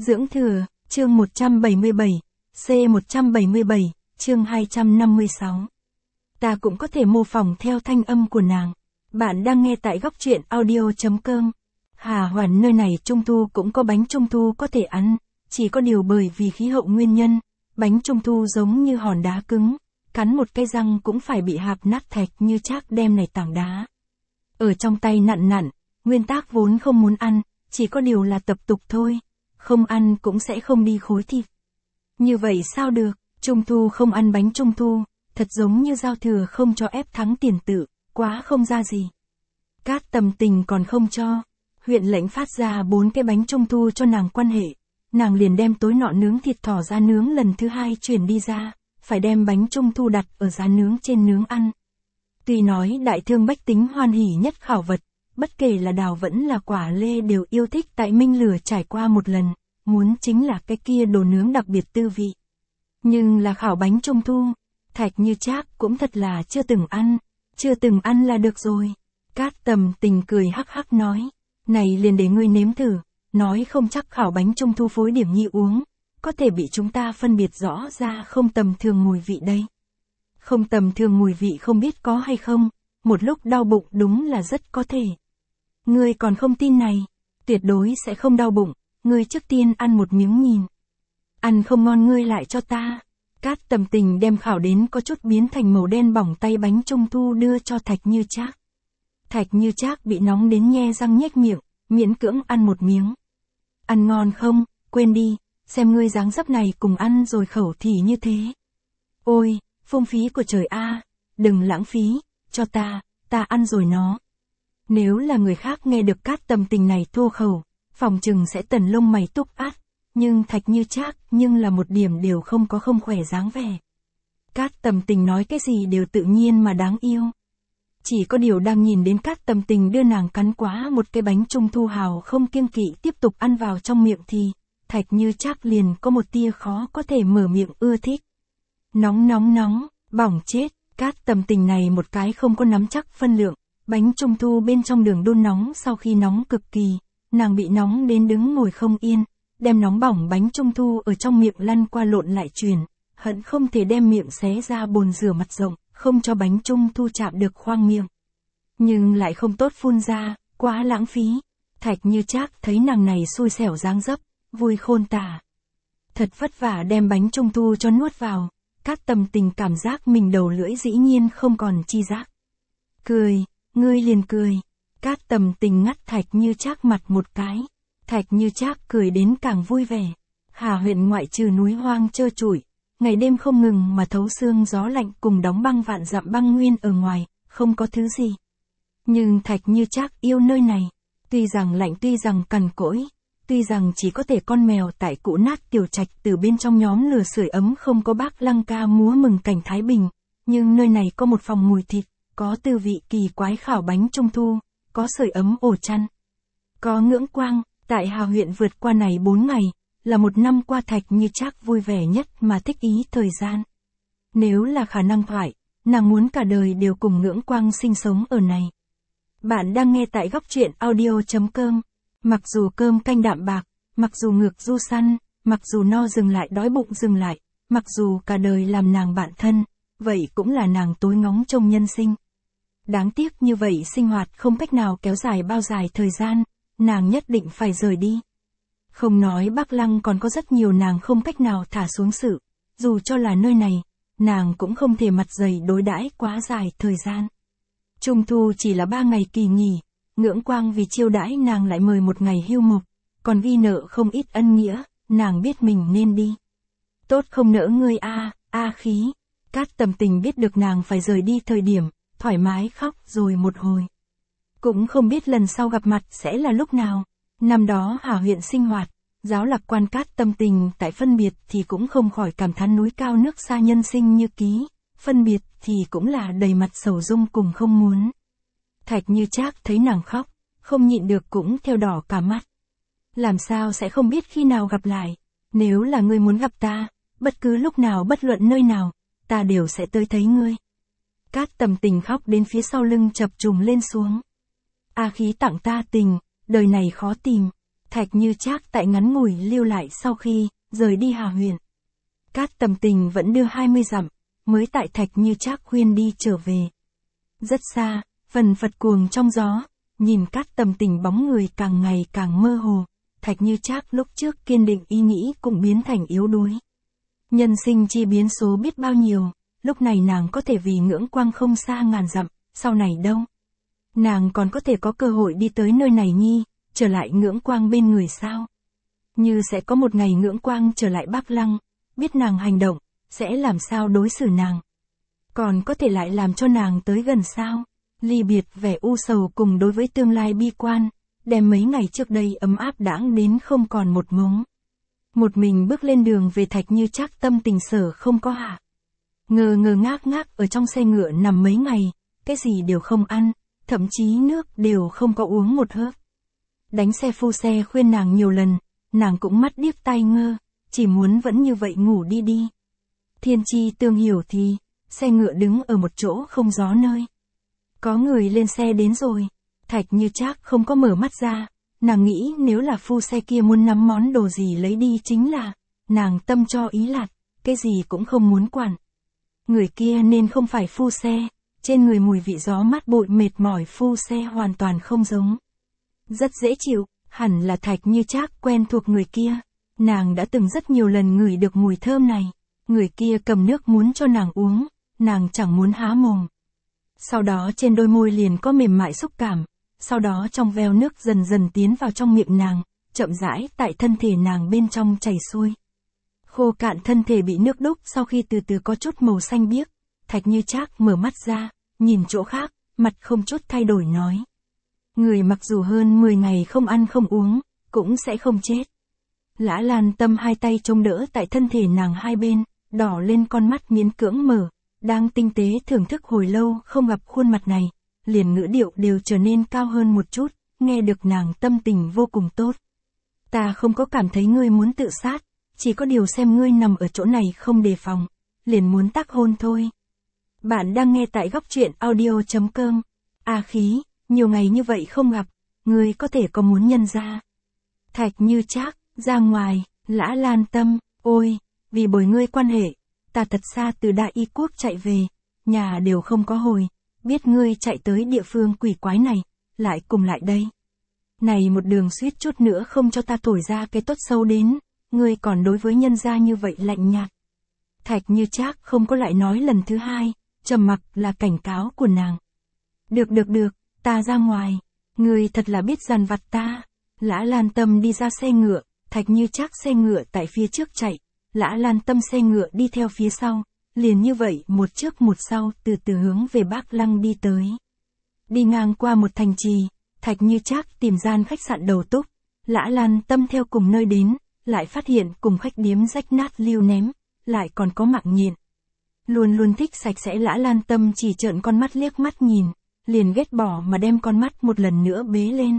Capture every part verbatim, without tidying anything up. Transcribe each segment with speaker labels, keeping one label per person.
Speaker 1: Dưỡng thừa, chương một trăm bảy mươi bảy, C một trăm bảy mươi bảy, chương hai trăm năm mươi sáu. Ta cũng có thể mô phỏng theo thanh âm của nàng. Bạn đang nghe tại góc truyện audio.com. Hà Hoàn nơi này trung thu cũng có bánh trung thu có thể ăn, chỉ có điều bởi vì khí hậu nguyên nhân, bánh trung thu giống như hòn đá cứng, cắn một cái răng cũng phải bị hạp nát thạch như Trác đem này tảng đá. Ở trong tay nặn nặn, nguyên tác vốn không muốn ăn, chỉ có điều là tập tục thôi, không ăn cũng sẽ không đi khối thịt. Như vậy sao được, trung thu không ăn bánh trung thu, thật giống như giao thừa không cho ép thắng tiền tự, quá không ra gì. Cát Tầm Tình còn không cho, huyện lệnh phát ra bốn cái bánh trung thu cho nàng quan hệ, nàng liền đem tối nọ nướng thịt thỏ giá nướng lần thứ hai chuyển đi ra, phải đem bánh trung thu đặt ở giá nướng trên nướng ăn. Tuy nói đại thương bách tính hoan hỉ nhất khảo vật, bất kể là đào vẫn là quả lê đều yêu thích tại minh lửa trải qua một lần, muốn chính là cái kia đồ nướng đặc biệt tư vị. Nhưng là khảo bánh trung thu, Thạch Như Trác cũng thật là chưa từng ăn, chưa từng ăn là được rồi. Cát Tầm Tình cười hắc hắc nói, này liền để ngươi nếm thử, nói không chắc khảo bánh trung thu phối điểm nhi uống, có thể bị chúng ta phân biệt rõ ra không tầm thường mùi vị đây. Không tầm thường mùi vị không biết có hay không, một lúc đau bụng đúng là rất có thể. Ngươi còn không tin này, tuyệt đối sẽ không đau bụng, ngươi trước tiên ăn một miếng nhìn. Ăn không ngon ngươi lại cho ta. Cát Tầm Tình đem khảo đến có chút biến thành màu đen bỏng tay bánh trung thu đưa cho Thạch Như Trác. Thạch Như Trác bị nóng đến nhe răng nhếch miệng, miễn cưỡng ăn một miếng. Ăn ngon không, quên đi, xem ngươi dáng dấp này cùng ăn rồi khẩu thì như thế. Ôi, phung phí của trời a, đừng lãng phí, cho ta, ta ăn rồi nó. Nếu là người khác nghe được Cát Tầm Tình này thô khẩu, phòng chừng sẽ tần lông mày túc át, nhưng Thạch Như Trác nhưng là một điểm đều không có không khỏe dáng vẻ. Cát Tầm Tình nói cái gì đều tự nhiên mà đáng yêu. Chỉ có điều đang nhìn đến Cát Tầm Tình đưa nàng cắn quá một cái bánh trung thu hào không kiêng kỵ tiếp tục ăn vào trong miệng thì, Thạch Như Trác liền có một tia khó có thể mở miệng ưa thích. Nóng nóng nóng, bỏng chết, Cát Tầm Tình này một cái không có nắm chắc phân lượng, bánh trung thu bên trong đường đun nóng sau khi nóng cực kỳ, nàng bị nóng đến đứng ngồi không yên, đem nóng bỏng bánh trung thu ở trong miệng lăn qua lộn lại truyền, hận không thể đem miệng xé ra bồn rửa mặt rộng, không cho bánh trung thu chạm được khoang miệng. Nhưng lại không tốt phun ra, quá lãng phí. Thạch Như Trác thấy nàng này xui xẻo dáng dấp, vui khôn tả. Thật vất vả đem bánh trung thu cho nuốt vào, Cát Tầm Tình cảm giác mình đầu lưỡi dĩ nhiên không còn chi giác. Cười, ngươi liền cười. Cát Tầm Tình ngắt Thạch Như Trác mặt một cái. Thạch Như Trác cười đến càng vui vẻ. Hà huyện ngoại trừ núi hoang trơ trụi, ngày đêm không ngừng mà thấu xương gió lạnh cùng đóng băng vạn dặm băng nguyên ở ngoài, không có thứ gì. Nhưng Thạch Như Trác yêu nơi này, tuy rằng lạnh tuy rằng cằn cỗi, tuy rằng chỉ có thể con mèo tại cũ nát tiểu trạch từ bên trong nhóm lửa sưởi ấm không có bác lăng ca múa mừng cảnh thái bình, nhưng nơi này có một phòng mùi thịt, có tư vị kỳ quái khảo bánh trung thu, có sưởi ấm ổ chăn, có ngưỡng quang. Tại Hà huyện vượt qua này bốn ngày, là một năm qua Thạch Như Trác vui vẻ nhất mà thích ý thời gian. Nếu là khả năng thoại, nàng muốn cả đời đều cùng ngưỡng quang sinh sống ở này. Bạn đang nghe tại góc truyện audio.com. Mặc dù cơm canh đạm bạc, mặc dù ngược du săn, mặc dù no dừng lại đói bụng dừng lại, mặc dù cả đời làm nàng bạn thân, vậy cũng là nàng tối ngóng trông nhân sinh. Đáng tiếc như vậy sinh hoạt không cách nào kéo dài bao dài thời gian. Nàng nhất định phải rời đi. Không nói Bắc Lăng còn có rất nhiều nàng không cách nào thả xuống sự, dù cho là nơi này, nàng cũng không thể mặt dày đối đãi quá dài thời gian. Trung thu chỉ là ba ngày kỳ nghỉ, ngưỡng quang vì chiêu đãi nàng lại mời một ngày hưu mục, còn ghi nợ không ít ân nghĩa, nàng biết mình nên đi. Tốt không nỡ ngươi a, a khí. Cát Tầm Tình biết được nàng phải rời đi thời điểm, thoải mái khóc rồi một hồi. Cũng không biết lần sau gặp mặt sẽ là lúc nào. Năm đó Hà huyện sinh hoạt, giáo lạc quan Cát Tầm Tình tại phân biệt thì cũng không khỏi cảm thán núi cao nước xa nhân sinh như ký, phân biệt thì cũng là đầy mặt sầu dung cùng không muốn. Thạch Như Trác thấy nàng khóc, không nhịn được cũng theo đỏ cả mắt. Làm sao sẽ không biết khi nào gặp lại, nếu là ngươi muốn gặp ta, bất cứ lúc nào bất luận nơi nào, ta đều sẽ tới thấy ngươi. Cát Tầm Tình khóc đến phía sau lưng chập trùng lên xuống. A khí tặng ta tình, đời này khó tìm. Thạch Như Trác tại ngắn ngủi lưu lại sau khi rời đi Hà huyện. Cát Tầm Tình vẫn đưa hai mươi dặm, mới tại Thạch Như Trác khuyên đi trở về. Rất xa, phần phật cuồng trong gió, nhìn Cát Tầm Tình bóng người càng ngày càng mơ hồ, Thạch Như Trác lúc trước kiên định ý nghĩ cũng biến thành yếu đuối. Nhân sinh chi biến số biết bao nhiêu, lúc này nàng có thể vì ngưỡng quang không xa ngàn dặm, sau này đâu. Nàng còn có thể có cơ hội đi tới nơi này nhi, trở lại ngưỡng quang bên người sao. Như sẽ có một ngày ngưỡng quang trở lại Bắc Lăng, biết nàng hành động, sẽ làm sao đối xử nàng. Còn có thể lại làm cho nàng tới gần sao. Ly biệt vẻ u sầu cùng đối với tương lai bi quan, đem mấy ngày trước đây ấm áp đãng đến không còn một mống. Một mình bước lên đường về Thạch Như Trác tâm tình sở không có hạ. Ngờ ngờ ngác ngác ở trong xe ngựa nằm mấy ngày, cái gì đều không ăn, thậm chí nước đều không có uống một hớp. Đánh xe phu xe khuyên nàng nhiều lần, nàng cũng mắt điếc tai ngơ, chỉ muốn vẫn như vậy ngủ đi đi. Thiên chi tương hiểu thì, xe ngựa đứng ở một chỗ không gió nơi. Có người lên xe đến rồi, Thạch Như Trác không có mở mắt ra, nàng nghĩ nếu là phu xe kia muốn nắm món đồ gì lấy đi chính là, nàng tâm cho ý lạt, cái gì cũng không muốn quản. Người kia nên không phải phu xe, trên người mùi vị gió mát bụi mệt mỏi phu xe hoàn toàn không giống. Rất dễ chịu, hẳn là Thạch Như Trác quen thuộc người kia, nàng đã từng rất nhiều lần ngửi được mùi thơm này, người kia cầm nước muốn cho nàng uống, nàng chẳng muốn há mồm. Sau đó trên đôi môi liền có mềm mại xúc cảm, sau đó trong veo nước dần dần tiến vào trong miệng nàng, chậm rãi tại thân thể nàng bên trong chảy xuôi. Khô cạn thân thể bị nước đúc sau khi từ từ có chút màu xanh biếc, Thạch Như Trác mở mắt ra, nhìn chỗ khác, mặt không chút thay đổi nói. Người mặc dù hơn mười ngày không ăn không uống, cũng sẽ không chết. Lã Lan Tâm hai tay chống đỡ tại thân thể nàng hai bên, đỏ lên con mắt miễn cưỡng mở, đang tinh tế thưởng thức hồi lâu không gặp khuôn mặt này, liền ngữ điệu đều trở nên cao hơn một chút, nghe được nàng tâm tình vô cùng tốt. Ta không có cảm thấy ngươi muốn tự sát, chỉ có điều xem ngươi nằm ở chỗ này không đề phòng, liền muốn tác hôn thôi. Bạn đang nghe tại góc truyện audio chấm com. A Khí, nhiều ngày như vậy không gặp, ngươi có thể có muốn nhân ra. Thạch Như Trác, ra ngoài, Lã Lan Tâm, ôi, vì bồi ngươi quan hệ, ta thật xa từ Đại Y Quốc chạy về, nhà đều không có hồi, biết ngươi chạy tới địa phương quỷ quái này, lại cùng lại đây. Này một đường suýt chút nữa không cho ta thổi ra cái tốt sâu đến, ngươi còn đối với nhân gia như vậy lạnh nhạt. Thạch Như Trác không có lại nói lần thứ hai, trầm mặc là cảnh cáo của nàng. Được được được, ta ra ngoài, ngươi thật là biết dằn vặt ta. Lã Lan Tâm đi ra xe ngựa, Thạch Như Trác xe ngựa tại phía trước chạy, Lã Lan Tâm xe ngựa đi theo phía sau, liền như vậy một trước một sau từ từ hướng về Bắc Lăng đi tới. Đi ngang qua một thành trì, Thạch Như Trác tìm gian khách sạn đầu túc, Lã Lan Tâm theo cùng nơi đến, lại phát hiện cùng khách điếm rách nát lưu ném, lại còn có Mạc Nhện. Luôn luôn thích sạch sẽ Lã Lan Tâm chỉ trợn con mắt liếc mắt nhìn, liền ghét bỏ mà đem con mắt một lần nữa bế lên.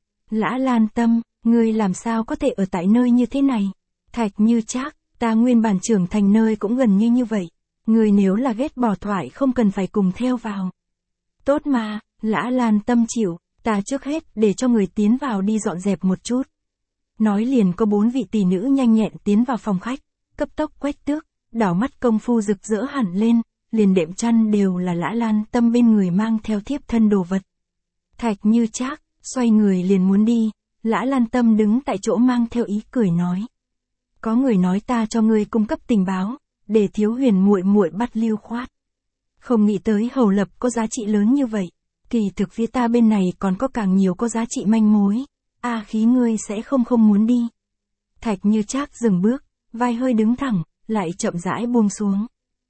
Speaker 1: Lã Lan Tâm, ngươi làm sao có thể ở tại nơi như thế này? Thạch Như Trác, ta nguyên bản trưởng thành nơi cũng gần như như vậy, ngươi nếu là ghét bỏ thoại không cần phải cùng theo vào. Tốt mà, Lã Lan Tâm chịu, ta trước hết để cho người tiến vào đi dọn dẹp một chút. Nói liền có bốn vị tỷ nữ nhanh nhẹn tiến vào phòng khách, cấp tốc quét tước, đảo mắt công phu rực rỡ hẳn lên, liền đệm chăn đều là Lã Lan Tâm bên người mang theo thiếp thân đồ vật. Thạch Như Trác xoay người liền muốn đi, Lã Lan Tâm đứng tại chỗ mang theo ý cười nói. Có người nói ta cho ngươi cung cấp tình báo, để Thiếu Huyền muội muội bắt Lưu Khoát. Không nghĩ tới Hầu Lập có giá trị lớn như vậy, kỳ thực phía ta bên này còn có càng nhiều có giá trị manh mối, A Khí ngươi sẽ không không muốn đi. Thạch Như Trác dừng bước, vai hơi đứng thẳng, lại chậm rãi buông xuống.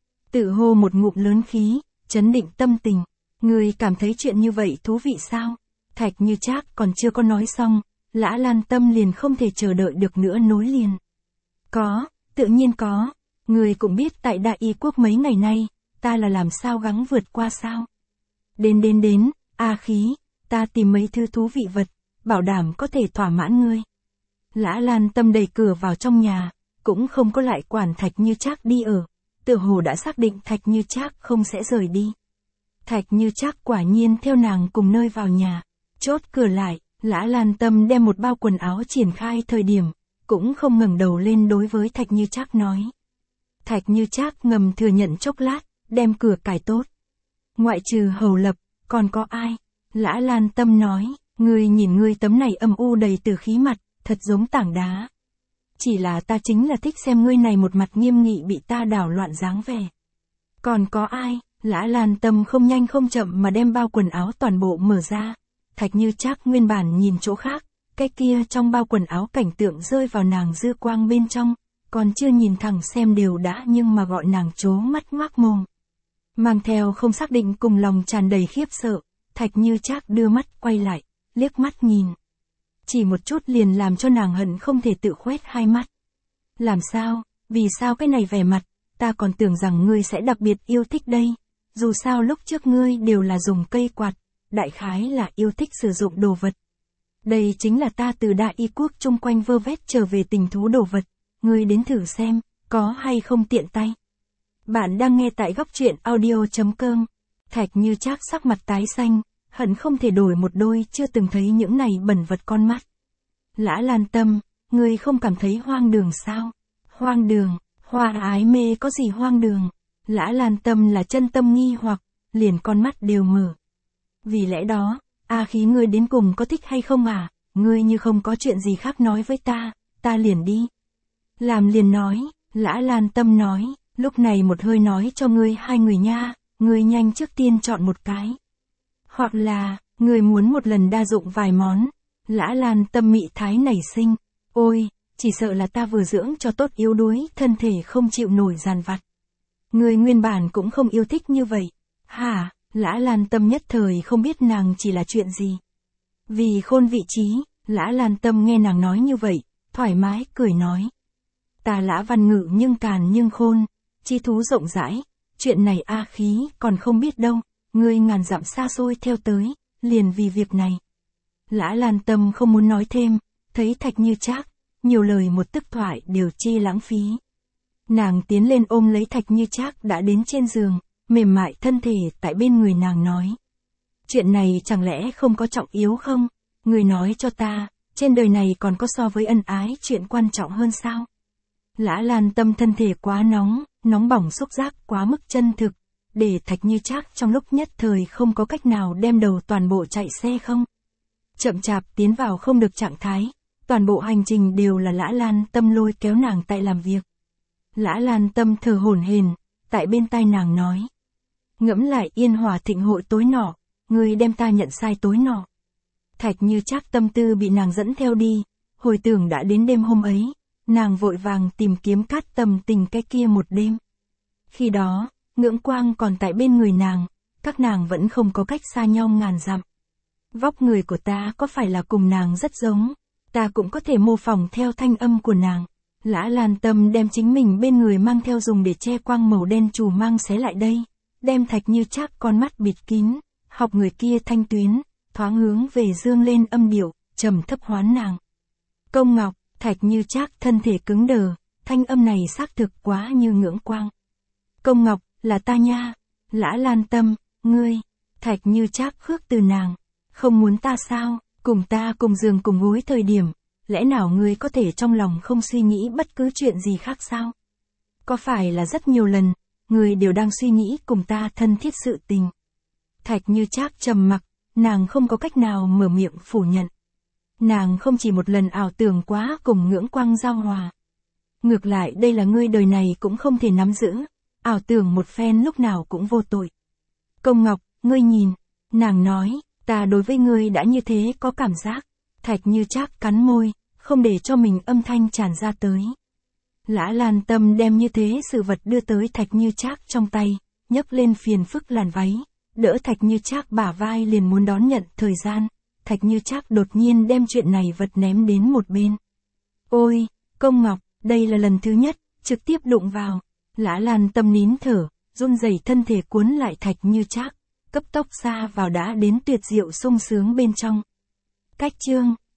Speaker 1: Tự hô một ngụm lớn khí, chấn định tâm tình, ngươi cảm thấy chuyện như vậy thú vị sao? Thạch Như Trác còn chưa có nói xong, Lã Lan Tâm liền không thể chờ đợi được nữa nối liền. Có, tự nhiên có, ngươi cũng biết tại Đại Y Quốc mấy ngày nay, ta là làm sao gắng vượt qua sao? Đến đến đến, A Khí, ta tìm mấy thứ thú vị vật, bảo đảm có thể thỏa mãn ngươi. Lã Lan Tâm đẩy cửa vào trong nhà, cũng không có lại quản Thạch Như Trác đi ở, tựa hồ đã xác định Thạch Như Trác không sẽ rời đi. Thạch Như Trác quả nhiên theo nàng cùng nơi vào nhà, chốt cửa lại, Lã Lan Tâm đem một bao quần áo triển khai thời điểm, cũng không ngẩng đầu lên đối với Thạch Như Trác nói. Thạch Như Trác ngầm thừa nhận chốc lát, đem cửa cài tốt. Ngoại trừ Hầu Lập, còn có ai? Lã Lan Tâm nói, ngươi nhìn ngươi tấm này âm u đầy tử khí mặt, thật giống tảng đá. Chỉ là ta chính là thích xem ngươi này một mặt nghiêm nghị bị ta đảo loạn dáng vẻ. Còn có ai? Lã Lan Tâm không nhanh không chậm mà đem bao quần áo toàn bộ mở ra. Thạch Như Trác nguyên bản nhìn chỗ khác, cái kia trong bao quần áo cảnh tượng rơi vào nàng dư quang bên trong, còn chưa nhìn thẳng xem đều đã nhưng mà gọi nàng trố mắt ngoác mồm. Mang theo không xác định cùng lòng tràn đầy khiếp sợ, Thạch Như Trác đưa mắt quay lại, liếc mắt nhìn. Chỉ một chút liền làm cho nàng hận không thể tự khoét hai mắt. Làm sao, vì sao cái này vẻ mặt, ta còn tưởng rằng ngươi sẽ đặc biệt yêu thích đây, dù sao lúc trước ngươi đều là dùng cây quạt, đại khái là yêu thích sử dụng đồ vật. Đây chính là ta từ đại y quốc chung quanh vơ vét trở về tình thú đồ vật, ngươi đến thử xem, có hay không tiện tay. Bạn đang nghe tại góc truyện audio chấm com. Thạch Như Trác sắc mặt tái xanh, hận không thể đổi một đôi chưa từng thấy những này bẩn vật con mắt. Lã Lan Tâm, ngươi không cảm thấy hoang đường sao? Hoang đường, hoa ái mê có gì hoang đường? Lã Lan Tâm là chân tâm nghi hoặc, liền con mắt đều mở. Vì lẽ đó, A Khí ngươi đến cùng có thích hay không à? Ngươi như không có chuyện gì khác nói với ta, ta liền đi. Làm liền nói, Lã Lan Tâm nói, lúc này một hơi nói cho ngươi hai người nha, ngươi nhanh trước tiên chọn một cái. Hoặc là, ngươi muốn một lần đa dụng vài món. Lã Lan Tâm mị thái nảy sinh, ôi, chỉ sợ là ta vừa dưỡng cho tốt yếu đuối, thân thể không chịu nổi dàn vặt. Ngươi nguyên bản cũng không yêu thích như vậy. Hả? Lã Lan Tâm nhất thời không biết nàng chỉ là chuyện gì. Vì khôn vị trí, Lã Lan Tâm nghe nàng nói như vậy, thoải mái cười nói. Ta Lã Văn Ngự nhưng càn nhưng khôn, chi thú rộng rãi, chuyện này A Khí còn không biết đâu, ngươi ngàn dặm xa xôi theo tới, liền vì việc này. Lã Lan Tâm không muốn nói thêm, thấy Thạch Như Trác, nhiều lời một tức thoại đều chi lãng phí. Nàng tiến lên ôm lấy Thạch Như Trác đã đến trên giường, mềm mại thân thể tại bên người nàng nói. Chuyện này chẳng lẽ không có trọng yếu không? Người nói cho ta, trên đời này còn có so với ân ái chuyện quan trọng hơn sao? Lã Lan Tâm thân thể quá nóng, nóng bỏng xúc giác quá mức chân thực, để Thạch Như Trác trong lúc nhất thời không có cách nào đem đầu toàn bộ chạy xe không. Chậm chạp tiến vào không được trạng thái, toàn bộ hành trình đều là Lã Lan Tâm lôi kéo nàng tại làm việc. Lã Lan Tâm thở hổn hển, tại bên tai nàng nói. Ngẫm lại Yên Hòa Thịnh hội tối nọ, ngươi đem ta nhận sai tối nọ. Thạch Như Trác tâm tư bị nàng dẫn theo đi, hồi tưởng đã đến đêm hôm ấy, nàng vội vàng tìm kiếm Cát Tầm Tình cái kia một đêm. Khi đó, Ngưỡng Quang còn tại bên người nàng, các nàng vẫn không có cách xa nhau ngàn dặm. Vóc người của ta có phải là cùng nàng rất giống, ta cũng có thể mô phỏng theo thanh âm của nàng. Lã Lan Tâm đem chính mình bên người mang theo dùng để che quang màu đen trù mang xé lại đây, đem Thạch Như Trác con mắt bịt kín, học người kia thanh tuyến, thoáng hướng về dương lên âm điệu, trầm thấp hoán nàng. Công Ngọc, Thạch Như Trác thân thể cứng đờ, thanh âm này xác thực quá như Ngưỡng Quang. Công Ngọc, là ta nha. Lã Lan Tâm, ngươi. Thạch Như Trác khước từ nàng. Không muốn ta sao, cùng ta cùng giường cùng gối thời điểm, lẽ nào ngươi có thể trong lòng không suy nghĩ bất cứ chuyện gì khác sao? Có phải là rất nhiều lần, ngươi đều đang suy nghĩ cùng ta thân thiết sự tình? Thạch Như Trác trầm mặc, nàng không có cách nào mở miệng phủ nhận. Nàng không chỉ một lần ảo tưởng quá cùng Ngưỡng Quang giao hòa. Ngược lại đây là ngươi đời này cũng không thể nắm giữ, ảo tưởng một phen lúc nào cũng vô tội. Công Ngọc, ngươi nhìn, nàng nói, ta đối với ngươi đã như thế có cảm giác. Thạch Như Trác cắn môi, không để cho mình âm thanh tràn ra tới. Lã Lan Tâm đem như thế sự vật đưa tới Thạch Như Trác trong tay, nhấc lên phiền phức làn váy, đỡ Thạch Như Trác bả vai liền muốn đón nhận thời gian. Thạch Như Trác đột nhiên đem chuyện này vật ném đến một bên. Ôi, Công Ngọc, đây là lần thứ nhất, trực tiếp đụng vào. Lã Lan Tâm nín thở, run rẩy thân thể cuốn lại Thạch Như Trác, cấp tốc xa vào đã đến tuyệt diệu sung sướng bên trong. Cách chương